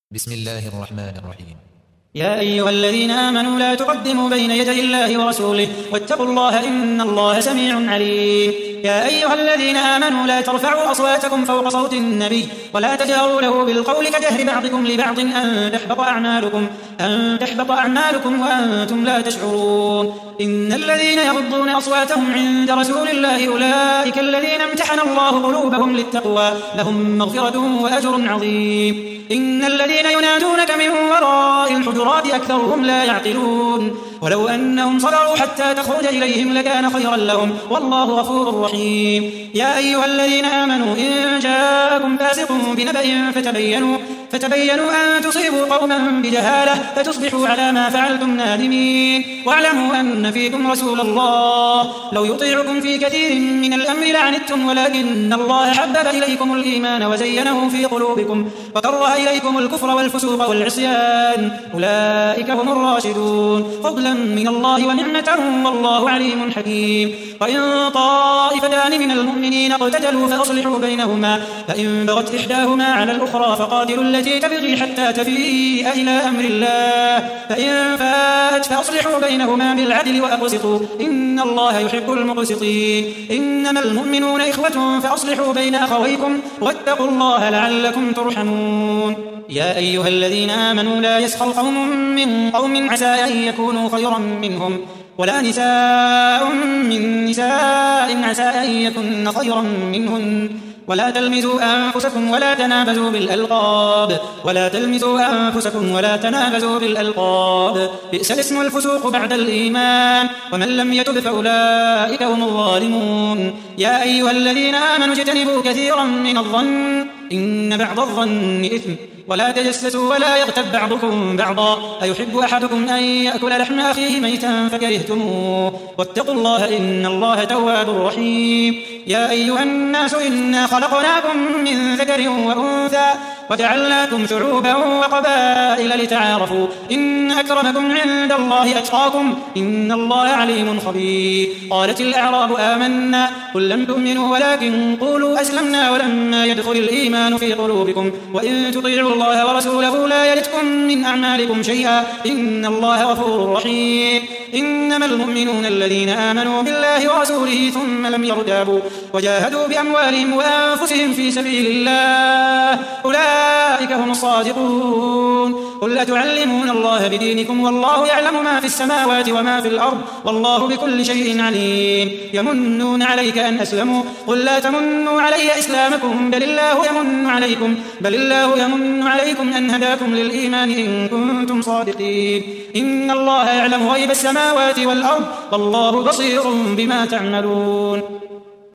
بسم الله الرحمن الرحيم. يا أيها الذين آمنوا لا تقدموا بين يدي الله ورسوله واتقوا الله إن الله سميع عليم. يا أيها الذين آمنوا لا ترفعوا أصواتكم فوق صوت النبي ولا تجهروا له بالقول كجهر بعضكم لبعض أن تحبط أعمالكم وأنتم لا تشعرون. إن الذين يغضون أصواتهم عند رسول الله أولئك الذين امتحن الله قلوبهم للتقوى لهم مغفرة وأجر عظيم. إن الذين ينادونك من وراء الحجرات أكثرهم لا يعقلون. ولو أنهم صبروا حتى تخرج إليهم لكان خيرا لهم والله غفور رحيم. يا أيها الذين آمنوا إن جاءكم فاسق بنبأ فتبينوا أن تصيبوا قوما بجهالة فتصبحوا على ما فعلتم نادمين. واعلموا أن فيكم رسول الله لو يطيعكم في كثير من الأمر لعنتم ولكن الله حبب إليكم الإيمان وزينه في قلوبكم وكره إليكم الكفر والفسوق والعصيان أولئك هم الراشدون فضلا من الله ونعمة والله عليم حكيم. وإن طائفتان من المؤمنين اقتتلوا فأصلحوا بينهما فإن بغت إحداهما على الأخرى فقاتلوا التي تبغي حتى تفيء إلى أمر الله فإن فاءت فأصلحوا بينهما بالعدل وأقسطوا إن الله يحب المقسطين. إنما المؤمنون إخوة فأصلحوا بين أخويكم واتقوا الله لعلكم ترحمون. يا أيها الذين آمنوا لا يسخر قوم من قوم عسى أن يكونوا خيرا منهم ولا نساء من نساء عسى أن يكن خيرا منهن ولا تلمزوا أنفسكم ولا تنابزوا بالألقاب بئس الاسم الفسوق بعد الإيمان ومن لم يتب فأولئك هم الظالمون. يا أيها الذين آمنوا اجتنبوا كثيرا من الظن إن بعض الظن إثم ولا تجسسوا ولا يغتب بعضكم بعضا أيحب أحدكم أن يأكل لحم أخيه ميتا فكرهتموه واتقوا الله إن الله تواب رحيم. يا أيها الناس إنا خلقناكم من ذكر وأنثى وجعلناكم شعوبا وقبائل لتعارفوا إن أكرمكم عند الله أتقاكم إن الله عليم خبير. قالت الأعراب آمنا قل لم تؤمنوا ولكن قولوا أسلمنا ولما يدخل الإيمان في قلوبكم وإن تطيعوا الله ورسوله لا يلتكم من أعمالكم شيئا إن الله غفور رحيم. إنما المؤمنون الذين آمنوا بالله ورسوله ثم لم يرتابوا وجاهدوا بأموالهم وأنفسهم في سبيل الله أولئك هم الصادقون. قل أتعلمون الله بدينكم والله يعلم ما في السماوات وما في الأرض والله بكل شيء عليم. يمنون عليك أن أسلموا قل لا تمنوا علي إسلامكم بل الله يمن عليكم أن هداكم للإيمان إن كنتم صادقين. إن الله يعلم غيب السماوات والأرض والله بصير بما تعملون.